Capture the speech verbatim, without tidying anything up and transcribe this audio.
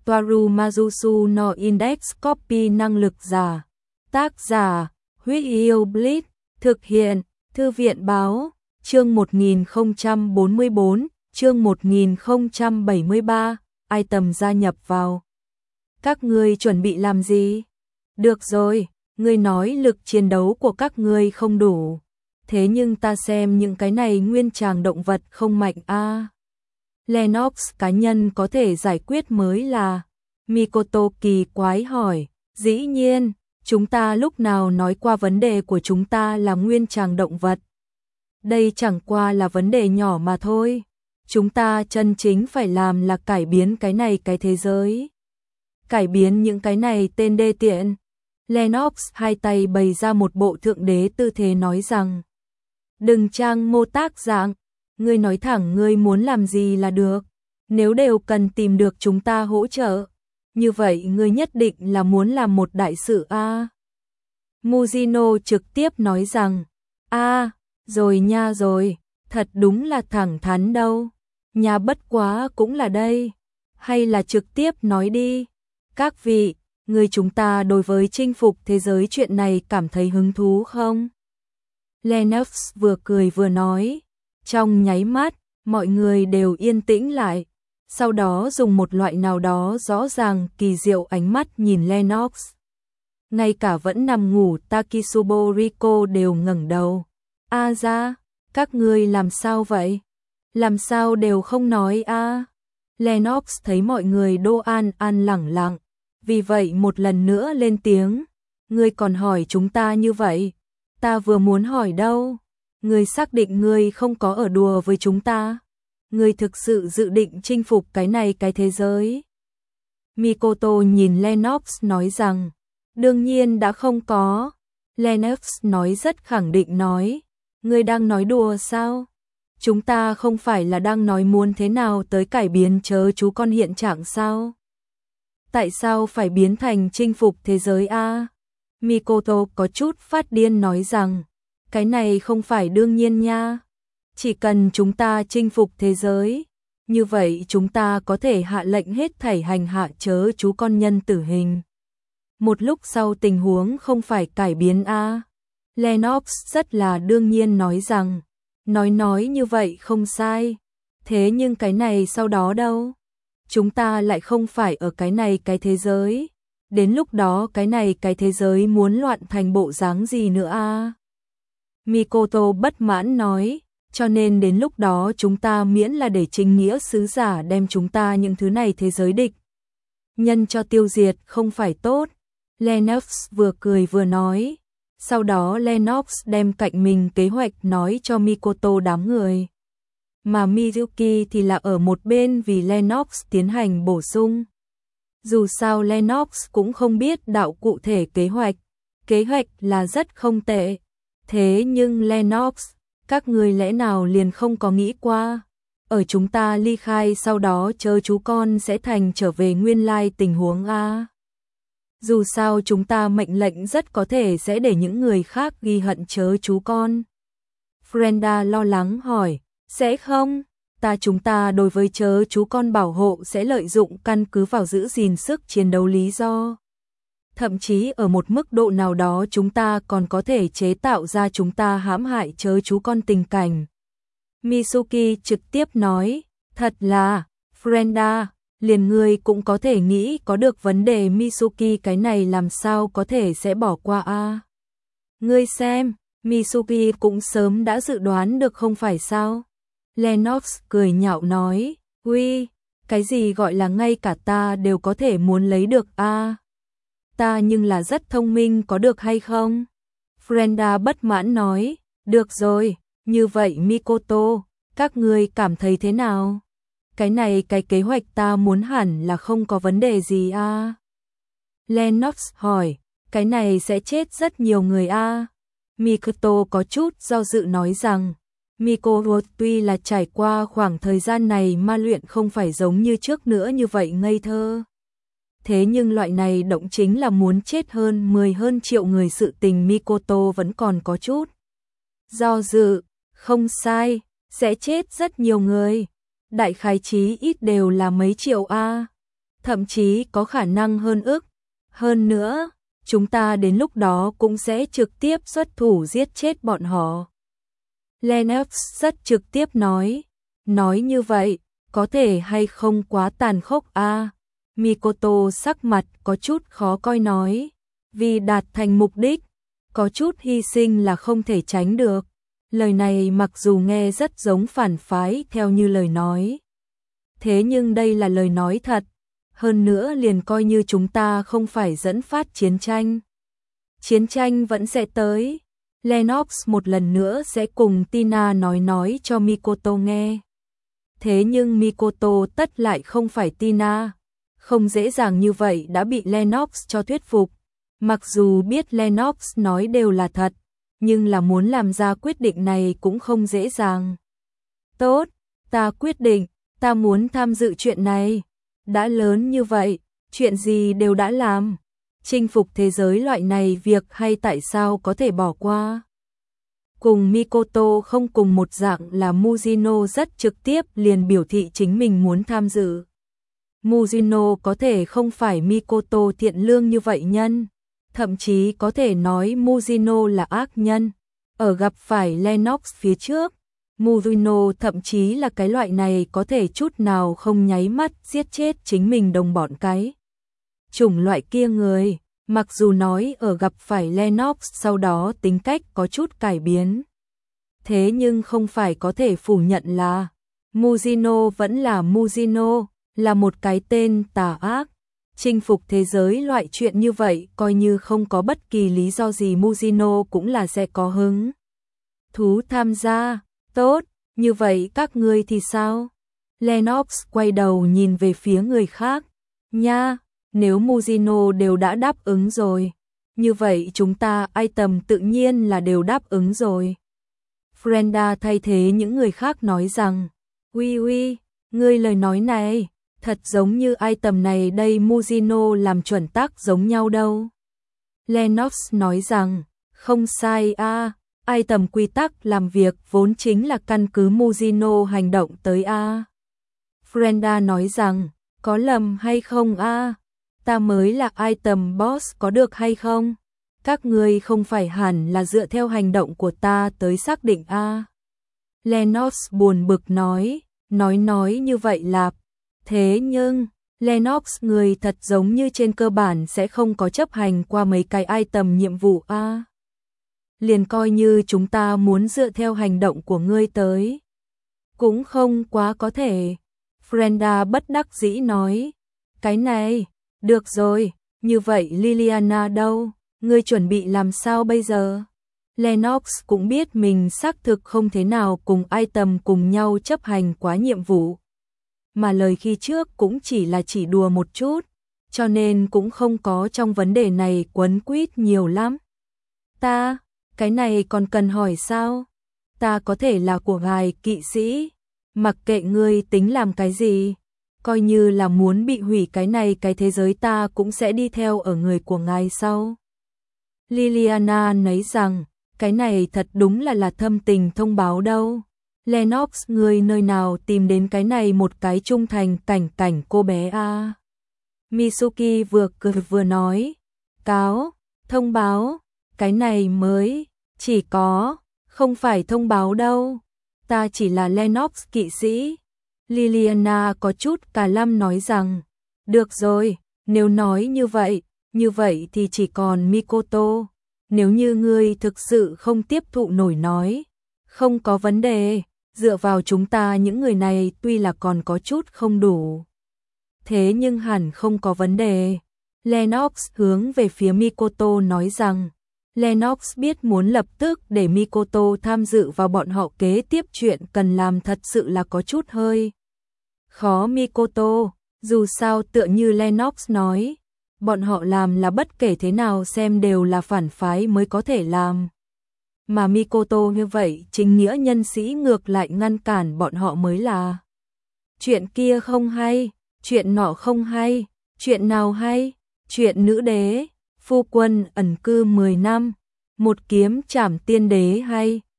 Toaru Majusu no Index Copy năng lực giả. Tác giả, Huyết Yêu Blitz, thực hiện, Thư viện báo, chương một nghìn không trăm bốn mươi bốn, chương một nghìn không trăm bảy mươi ba, item gia nhập vào. Các ngươi chuẩn bị làm gì? Được rồi, ngươi nói lực chiến đấu của các ngươi không đủ. Thế nhưng ta xem những cái này nguyên tràng động vật không mạnh a. À. Lennox cá nhân có thể giải quyết mới là. Mikoto kỳ quái hỏi, dĩ nhiên, chúng ta lúc nào nói qua vấn đề của chúng ta là nguyên tràng động vật. Đây chẳng qua là vấn đề nhỏ mà thôi. Chúng ta chân chính phải làm là cải biến cái này cái thế giới. Cải biến những cái này tên đê tiện. Lennox hai tay bày ra một bộ thượng đế tư thế nói rằng, đừng trang mô tác dạng, ngươi nói thẳng ngươi muốn làm gì là được. Nếu đều cần tìm được chúng ta hỗ trợ, như vậy ngươi nhất định là muốn làm một đại sự a. À. Mujino trực tiếp nói rằng, a, à, rồi nha rồi, thật đúng là thẳng thắn đâu. Nhà bất quá cũng là đây. Hay là trực tiếp nói đi. Các vị, người chúng ta đối với chinh phục thế giới chuyện này cảm thấy hứng thú không? Lennox vừa cười vừa nói. Trong nháy mắt, mọi người đều yên tĩnh lại. Sau đó dùng một loại nào đó rõ ràng kỳ diệu ánh mắt nhìn Lennox. Ngay cả vẫn nằm ngủ Takisubo Riko đều ngẩng đầu. A ra, các ngươi làm sao vậy? Làm sao đều không nói a? À? Lennox thấy mọi người đô an an lẳng lặng, vì vậy một lần nữa lên tiếng. Ngươi còn hỏi chúng ta như vậy? Ta vừa muốn hỏi đâu? Ngươi xác định ngươi không có ở đùa với chúng ta? Ngươi thực sự dự định chinh phục cái này cái thế giới? Mikoto nhìn Lennox nói rằng, đương nhiên đã không có. Lennox nói rất khẳng định nói, ngươi đang nói đùa sao? Chúng ta không phải là đang nói muốn thế nào tới cải biến chớ chú con hiện trạng sao? Tại sao phải biến thành chinh phục thế giới a? À? Mikoto có chút phát điên nói rằng, cái này không phải đương nhiên nha. Chỉ cần chúng ta chinh phục thế giới, như vậy chúng ta có thể hạ lệnh hết thảy hành hạ chớ chú con nhân tử hình. Một lúc sau tình huống không phải cải biến a. À? Lennox rất là đương nhiên nói rằng, nói nói như vậy không sai. Thế nhưng cái này sau đó đâu? Chúng ta lại không phải ở cái này cái thế giới. Đến lúc đó cái này cái thế giới muốn loạn thành bộ dáng gì nữa a? À? Mikoto bất mãn nói, cho nên đến lúc đó chúng ta miễn là để chính nghĩa sứ giả đem chúng ta những thứ này thế giới địch nhân cho tiêu diệt không phải tốt. Lennox vừa cười vừa nói. Sau đó Lennox đem cạnh mình kế hoạch nói cho Mikoto đám người. Mà Mizuki thì là ở một bên vì Lennox tiến hành bổ sung. Dù sao Lennox cũng không biết đạo cụ thể kế hoạch. Kế hoạch là rất không tệ. Thế nhưng Lennox, các người lẽ nào liền không có nghĩ qua. Ở chúng ta ly khai sau đó chớ chú con sẽ thành trở về nguyên lai tình huống a. Dù sao chúng ta mệnh lệnh rất có thể sẽ để những người khác ghi hận chớ chú con. Frenda lo lắng hỏi, sẽ không? Ta chúng ta đối với chớ chú con bảo hộ sẽ lợi dụng căn cứ vào giữ gìn sức chiến đấu lý do. Thậm chí ở một mức độ nào đó chúng ta còn có thể chế tạo ra chúng ta hãm hại chớ chú con tình cảnh. Mitsuki trực tiếp nói, thật là, Frenda, liền ngươi cũng có thể nghĩ có được vấn đề Mitsuki cái này làm sao có thể sẽ bỏ qua a? À? Ngươi xem, Mitsuki cũng sớm đã dự đoán được không phải sao? Lennox cười nhạo nói, uy, cái gì gọi là ngay cả ta đều có thể muốn lấy được a? À? Ta nhưng là rất thông minh có được hay không? Frenda bất mãn nói, được rồi, như vậy Mikoto, các ngươi cảm thấy thế nào? Cái này cái kế hoạch ta muốn hẳn là không có vấn đề gì a. À? Lennox hỏi, cái này sẽ chết rất nhiều người a. À? Mikoto có chút do dự nói rằng, Mikoto tuy là trải qua khoảng thời gian này ma luyện không phải giống như trước nữa như vậy ngây thơ. Thế nhưng loại này động chính là muốn chết hơn mười hơn triệu người sự tình Mikoto vẫn còn có chút do dự, không sai, sẽ chết rất nhiều người. Đại khái chí ít đều là mấy triệu a. thậm chí có khả năng hơn ức. Hơn nữa, chúng ta đến lúc đó cũng sẽ trực tiếp xuất thủ giết chết bọn họ. Lennox rất trực tiếp nói, nói như vậy, có thể hay không quá tàn khốc a? À? Mikoto sắc mặt có chút khó coi nói, vì đạt thành mục đích, có chút hy sinh là không thể tránh được. Lời này mặc dù nghe rất giống phản phái theo như lời nói. Thế nhưng đây là lời nói thật, hơn nữa liền coi như chúng ta không phải dẫn phát chiến tranh. Chiến tranh vẫn sẽ tới. Lennox một lần nữa sẽ cùng Tina nói nói cho Mikoto nghe. Thế nhưng Mikoto tất lại không phải Tina, không dễ dàng như vậy đã bị Lennox cho thuyết phục. Mặc dù biết Lennox nói đều là thật, nhưng là muốn làm ra quyết định này cũng không dễ dàng. Tốt, ta quyết định, ta muốn tham dự chuyện này. Đã lớn như vậy, chuyện gì đều đã làm. Chinh phục thế giới loại này việc hay tại sao có thể bỏ qua. Cùng Mikoto không cùng một dạng là Mujino rất trực tiếp liền biểu thị chính mình muốn tham dự. Mujino có thể không phải Mikoto thiện lương như vậy nhân, thậm chí có thể nói Mujino là ác nhân. Ở gặp phải Lennox phía trước, Mujino thậm chí là cái loại này có thể chút nào không nháy mắt giết chết chính mình đồng bọn cái. Chủng loại kia người, mặc dù nói ở gặp phải Lennox sau đó tính cách có chút cải biến. Thế nhưng không phải có thể phủ nhận là Mujino vẫn là Mujino, là một cái tên tà ác. Chinh phục thế giới loại chuyện như vậy coi như không có bất kỳ lý do gì Mujino cũng là sẽ có hứng thú tham gia. Tốt, như vậy các ngươi thì sao? Lennox quay đầu nhìn về phía người khác. Nha, nếu Mujino đều đã đáp ứng rồi, như vậy chúng ta item tự nhiên là đều đáp ứng rồi. Frenda thay thế những người khác nói rằng, uy uy, ngươi lời nói này, thật giống như item này đây Mujino làm chuẩn tắc giống nhau đâu. Lennox nói rằng, không sai a, à, item quy tắc làm việc vốn chính là căn cứ Mujino hành động tới a. À. Frenda nói rằng, có lầm hay không a? À? Ta mới là item boss có được hay không? Các ngươi không phải hẳn là dựa theo hành động của ta tới xác định a. À? Lennox buồn bực nói, nói nói như vậy lạp. Thế nhưng, Lennox người thật giống như trên cơ bản sẽ không có chấp hành qua mấy cái item nhiệm vụ a. À? Liền coi như chúng ta muốn dựa theo hành động của ngươi tới. Cũng không quá có thể. Frenda bất đắc dĩ nói. Cái này, được rồi, như vậy Liliana đâu? Ngươi chuẩn bị làm sao bây giờ? Lennox cũng biết mình xác thực không thế nào cùng item cùng nhau chấp hành quá nhiệm vụ. Mà lời khi trước cũng chỉ là chỉ đùa một chút, cho nên cũng không có trong vấn đề này quấn quýt nhiều lắm. Ta, cái này còn cần hỏi sao? Ta có thể là của ngài kỵ sĩ, mặc kệ ngươi tính làm cái gì, coi như là muốn bị hủy cái này cái thế giới ta cũng sẽ đi theo ở người của ngài sau. Liliana nói rằng, cái này thật đúng là là thâm tình thông báo đâu. Lennox người nơi nào tìm đến cái này một cái trung thành cảnh cảnh cô bé a. À? Mitsuki vừa cười vừa nói, cáo, thông báo, cái này mới, chỉ có, không phải thông báo đâu, ta chỉ là Lennox kỵ sĩ. Liliana có chút cả lâm nói rằng, được rồi, nếu nói như vậy, như vậy thì chỉ còn Mikoto, nếu như ngươi thực sự không tiếp thụ nổi nói, không có vấn đề, dựa vào chúng ta những người này tuy là còn có chút không đủ. Thế nhưng hẳn không có vấn đề. Lennox hướng về phía Mikoto nói rằng, Lennox biết muốn lập tức để Mikoto tham dự vào bọn họ kế tiếp chuyện cần làm thật sự là có chút hơi khó Mikoto, dù sao tựa như Lennox nói, bọn họ làm là bất kể thế nào xem đều là phản phái mới có thể làm. Mà Mikoto như vậy chính nghĩa nhân sĩ ngược lại ngăn cản bọn họ mới là. Chuyện kia không hay, chuyện nọ không hay, chuyện nào hay, chuyện nữ đế, phu quân ẩn cư mười năm, một kiếm trảm tiên đế hay.